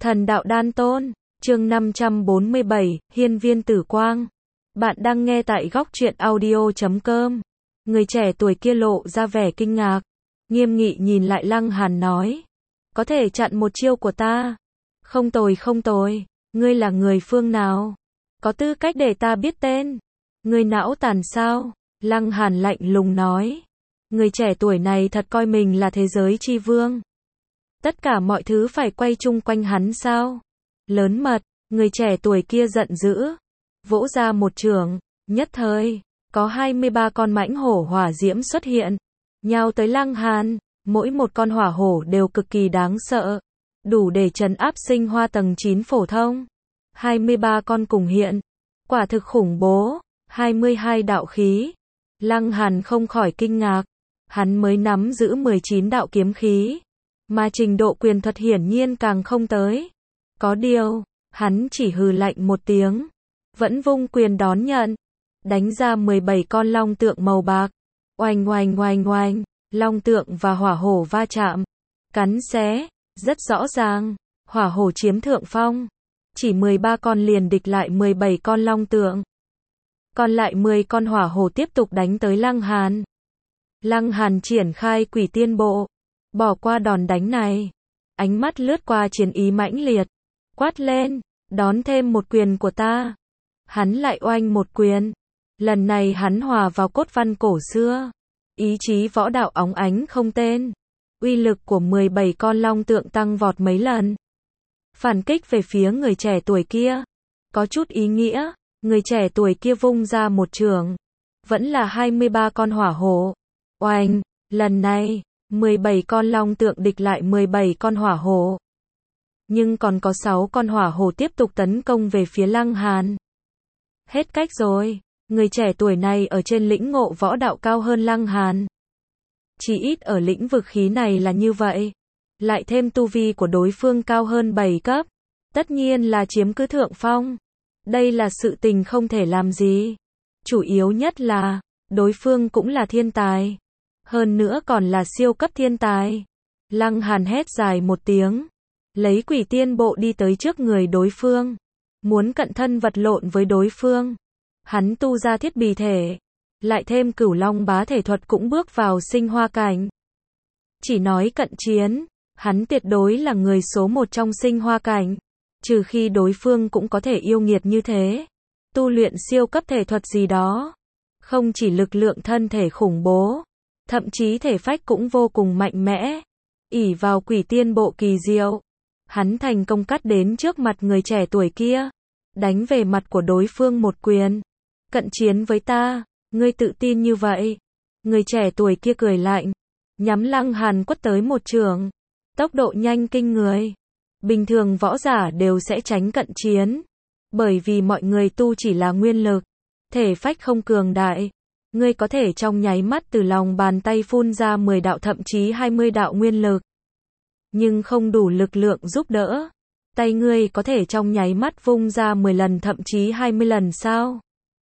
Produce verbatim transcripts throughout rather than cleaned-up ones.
Thần đạo đan tôn, chương năm trăm bốn mươi bảy, Hiên viên tử quang. Bạn đang nghe tại góc truyện audio chấm com. Người trẻ tuổi kia lộ ra vẻ kinh ngạc, nghiêm nghị nhìn lại Lăng Hàn nói. Có thể chặn một chiêu của ta. Không tồi không tồi, ngươi là người phương nào? Có tư cách để ta biết tên. Ngươi não tàn sao? Lăng Hàn lạnh lùng nói. Người trẻ tuổi này thật coi mình là thế giới chi vương. Tất cả mọi thứ phải quay chung quanh hắn sao? Lớn mật, người trẻ tuổi kia giận dữ, vỗ ra một chưởng, nhất thời, có hai mươi ba con mãnh hổ hỏa diễm xuất hiện, nhào tới Lăng Hàn, mỗi một con hỏa hổ đều cực kỳ đáng sợ, đủ để trấn áp sinh hoa tầng chín phổ thông. hai mươi ba con cùng hiện, quả thực khủng bố, hai mươi hai đạo khí. Lăng Hàn không khỏi kinh ngạc, hắn mới nắm giữ mười chín đạo kiếm khí, mà trình độ quyền thuật hiển nhiên càng không tới. Có điều, hắn chỉ hừ lạnh một tiếng, vẫn vung quyền đón nhận, đánh ra mười bảy con long tượng màu bạc. Oanh oanh oanh oanh, long tượng và hỏa hổ va chạm, cắn xé, rất rõ ràng, hỏa hổ chiếm thượng phong. Chỉ mười ba con liền địch lại mười bảy con long tượng. Còn lại mười con hỏa hổ tiếp tục đánh tới Lăng Hàn. Lăng Hàn triển khai quỷ tiên bộ, bỏ qua đòn đánh này, ánh mắt lướt qua chiến ý mãnh liệt, quát lên, đón thêm một quyền của ta. Hắn lại oanh một quyền, lần này hắn hòa vào cốt văn cổ xưa, ý chí võ đạo óng ánh không tên, uy lực của mười bảy con long tượng tăng vọt mấy lần. Phản kích về phía người trẻ tuổi kia, có chút ý nghĩa, người trẻ tuổi kia vung ra một chưởng, vẫn là hai mươi ba con hỏa hổ. Oanh, lần này, mười bảy con long tượng địch lại mười bảy con hỏa hổ. Nhưng còn có sáu con hỏa hổ tiếp tục tấn công về phía Lăng Hàn. Hết cách rồi, người trẻ tuổi này ở trên lĩnh ngộ võ đạo cao hơn Lăng Hàn. Chỉ ít ở lĩnh vực khí này là như vậy. Lại thêm tu vi của đối phương cao hơn bảy cấp. Tất nhiên là chiếm cứ thượng phong. Đây là sự tình không thể làm gì. Chủ yếu nhất là, đối phương cũng là thiên tài. Hơn nữa còn là siêu cấp thiên tài. Lăng Hàn hét dài một tiếng, lấy quỷ tiên bộ đi tới trước người đối phương, muốn cận thân vật lộn với đối phương. Hắn tu ra thiết bì thể, lại thêm cửu long bá thể thuật cũng bước vào sinh hoa cảnh. Chỉ nói cận chiến, hắn tuyệt đối là người số một trong sinh hoa cảnh, trừ khi đối phương cũng có thể yêu nghiệt như thế, tu luyện siêu cấp thể thuật gì đó. Không chỉ lực lượng thân thể khủng bố, thậm chí thể phách cũng vô cùng mạnh mẽ. Ỷ vào quỷ tiên bộ kỳ diệu, hắn thành công cắt đến trước mặt người trẻ tuổi kia, đánh về mặt của đối phương một quyền. Cận chiến với ta, ngươi tự tin như vậy? Người trẻ tuổi kia cười lạnh, nhắm Lăng Hàn quất tới một chưởng, tốc độ nhanh kinh người. Bình thường võ giả đều sẽ tránh cận chiến, bởi vì mọi người tu chỉ là nguyên lực, thể phách không cường đại. Ngươi có thể trong nháy mắt từ lòng bàn tay phun ra mười đạo thậm chí hai mươi đạo nguyên lực, nhưng không đủ lực lượng giúp đỡ. Tay ngươi có thể trong nháy mắt vung ra mười lần thậm chí hai mươi lần sao?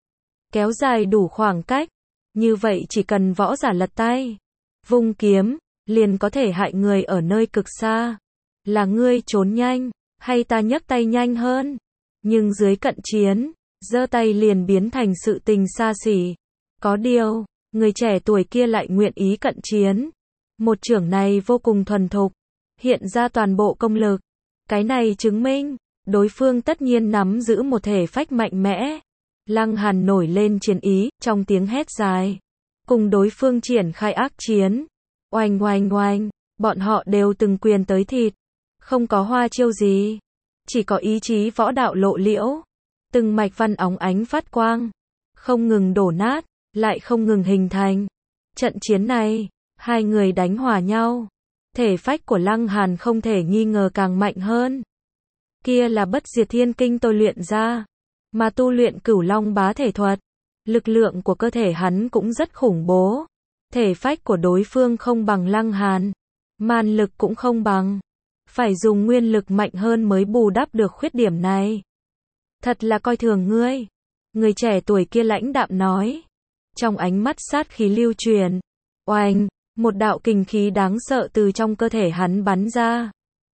Kéo dài đủ khoảng cách, như vậy chỉ cần võ giả lật tay, vung kiếm, liền có thể hại người ở nơi cực xa. Là ngươi trốn nhanh, hay ta nhấc tay nhanh hơn? Nhưng dưới cận chiến, giơ tay liền biến thành sự tình xa xỉ. Có điều, người trẻ tuổi kia lại nguyện ý cận chiến. Một chưởng này vô cùng thuần thục, hiện ra toàn bộ công lực. Cái này chứng minh, đối phương tất nhiên nắm giữ một thể phách mạnh mẽ. Lăng Hàn nổi lên chiến ý, trong tiếng hét dài, cùng đối phương triển khai ác chiến. Oanh oanh oanh, bọn họ đều từng quyền tới thịt, không có hoa chiêu gì, chỉ có ý chí võ đạo lộ liễu. Từng mạch văn óng ánh phát quang, không ngừng đổ nát, lại không ngừng hình thành. Trận chiến này, hai người đánh hòa nhau. Thể phách của Lăng Hàn không thể nghi ngờ càng mạnh hơn. Kia là bất diệt thiên kinh tôi luyện ra, mà tu luyện cửu long bá thể thuật. Lực lượng của cơ thể hắn cũng rất khủng bố. Thể phách của đối phương không bằng Lăng Hàn, man lực cũng không bằng. Phải dùng nguyên lực mạnh hơn mới bù đắp được khuyết điểm này. Thật là coi thường ngươi. Người trẻ tuổi kia lãnh đạm nói. Trong ánh mắt sát khí lưu truyền. Oanh, một đạo kình khí đáng sợ từ trong cơ thể hắn bắn ra.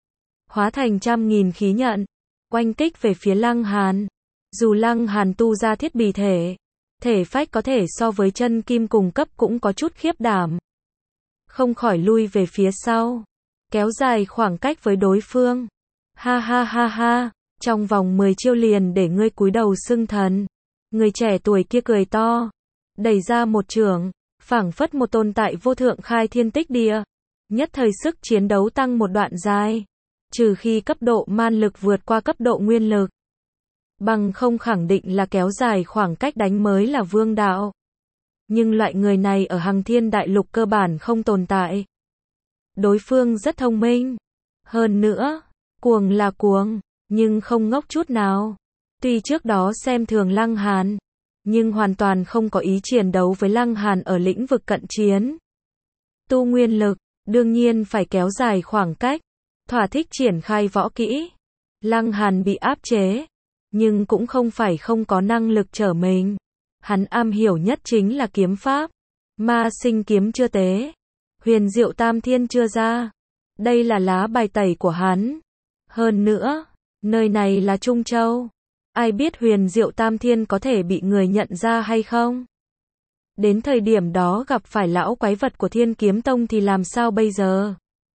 hóa thành trăm nghìn khí nhận, oanh kích về phía Lăng Hàn. Dù Lăng Hàn tu ra thiết bì thể, thể phách có thể so với chân kim cùng cấp cũng có chút khiếp đảm. Không khỏi lui về phía sau, kéo dài khoảng cách với đối phương. Ha ha ha ha, trong vòng mười chiêu liền để ngươi cúi đầu xưng thần. Người trẻ tuổi kia cười to, đẩy ra một chưởng, phảng phất một tồn tại vô thượng khai thiên tích địa. Nhất thời sức chiến đấu tăng một đoạn dài. Trừ khi cấp độ man lực vượt qua cấp độ nguyên lực. Bằng không khẳng định là kéo dài khoảng cách đánh mới là vương đạo. Nhưng loại người này ở Hằng Thiên Đại Lục cơ bản không tồn tại. Đối phương rất thông minh. Hơn nữa, cuồng là cuồng, nhưng không ngốc chút nào. Tuy trước đó xem thường Lăng Hàn, nhưng hoàn toàn không có ý chiến đấu với Lăng Hàn ở lĩnh vực cận chiến. Tu nguyên lực, đương nhiên phải kéo dài khoảng cách, thỏa thích triển khai võ kỹ. Lăng Hàn bị áp chế, nhưng cũng không phải không có năng lực trở mình. Hắn am hiểu nhất chính là kiếm pháp. Ma sinh kiếm chưa tế, huyền diệu tam thiên chưa ra. Đây là lá bài tẩy của hắn. Hơn nữa, nơi này là Trung Châu. Ai biết huyền diệu tam thiên có thể bị người nhận ra hay không? Đến thời điểm đó gặp phải lão quái vật của Thiên Kiếm Tông thì làm sao bây giờ?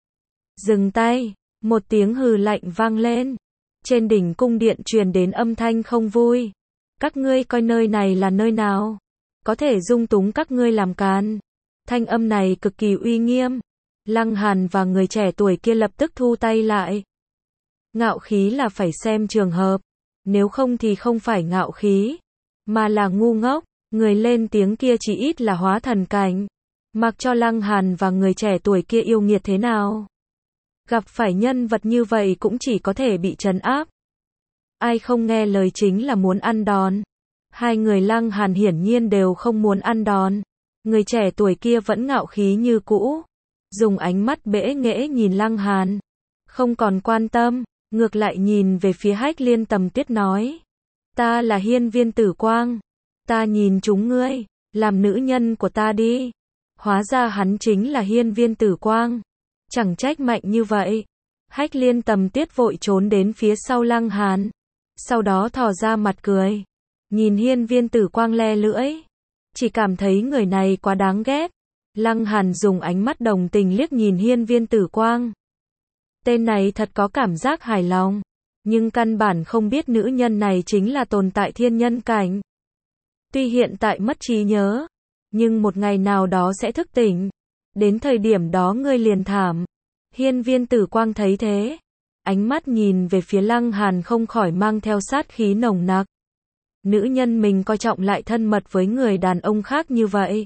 Dừng tay, một tiếng hừ lạnh vang lên. Trên đỉnh cung điện truyền đến âm thanh không vui. Các ngươi coi nơi này là nơi nào? Có thể dung túng các ngươi làm càn. Thanh âm này cực kỳ uy nghiêm. Lăng Hàn và người trẻ tuổi kia lập tức thu tay lại. Ngạo khí là phải xem trường hợp. Nếu không thì không phải ngạo khí, mà là ngu ngốc. Người lên tiếng kia chỉ ít là hóa thần cảnh. Mặc cho Lăng Hàn và người trẻ tuổi kia yêu nghiệt thế nào, gặp phải nhân vật như vậy cũng chỉ có thể bị trấn áp. Ai không nghe lời chính là muốn ăn đòn. Hai người Lăng Hàn hiển nhiên đều không muốn ăn đòn. Người trẻ tuổi kia vẫn ngạo khí như cũ, dùng ánh mắt bẽ nghễ nhìn Lăng Hàn, không còn quan tâm, ngược lại nhìn về phía Hách Liên Tầm Tuyết nói: ta là Hiên Viên Tử Quang, ta nhìn chúng ngươi, làm nữ nhân của ta đi. Hóa ra hắn chính là Hiên Viên Tử Quang. Chẳng trách mạnh như vậy. Hách Liên Tầm Tuyết vội trốn đến phía sau Lăng Hàn, sau đó thò ra mặt cười, nhìn Hiên Viên Tử Quang le lưỡi, chỉ cảm thấy người này quá đáng ghét. Lăng Hàn dùng ánh mắt đồng tình liếc nhìn Hiên Viên Tử Quang. Tên này thật có cảm giác hài lòng, nhưng căn bản không biết nữ nhân này chính là tồn tại thiên nhân cảnh. Tuy hiện tại mất trí nhớ, nhưng một ngày nào đó sẽ thức tỉnh. Đến thời điểm đó ngươi liền thảm. Hiên Viên Tử Quang thấy thế, ánh mắt nhìn về phía Lăng Hàn không khỏi mang theo sát khí nồng nặc. Nữ nhân mình coi trọng lại thân mật với người đàn ông khác như vậy.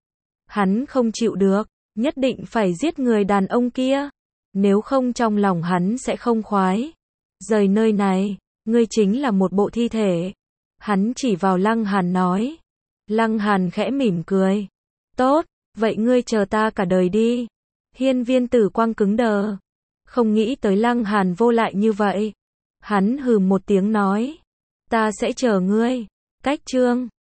Hắn không chịu được, nhất định phải giết người đàn ông kia. Nếu không trong lòng hắn sẽ không khoái. Rời nơi này, ngươi chính là một bộ thi thể. Hắn chỉ vào Lăng Hàn nói. Lăng Hàn khẽ mỉm cười. Tốt, vậy ngươi chờ ta cả đời đi. Hiên Viên Tử Quang cứng đờ, không nghĩ tới Lăng Hàn vô lại như vậy. Hắn hừ một tiếng nói. Ta sẽ chờ ngươi. Cách chương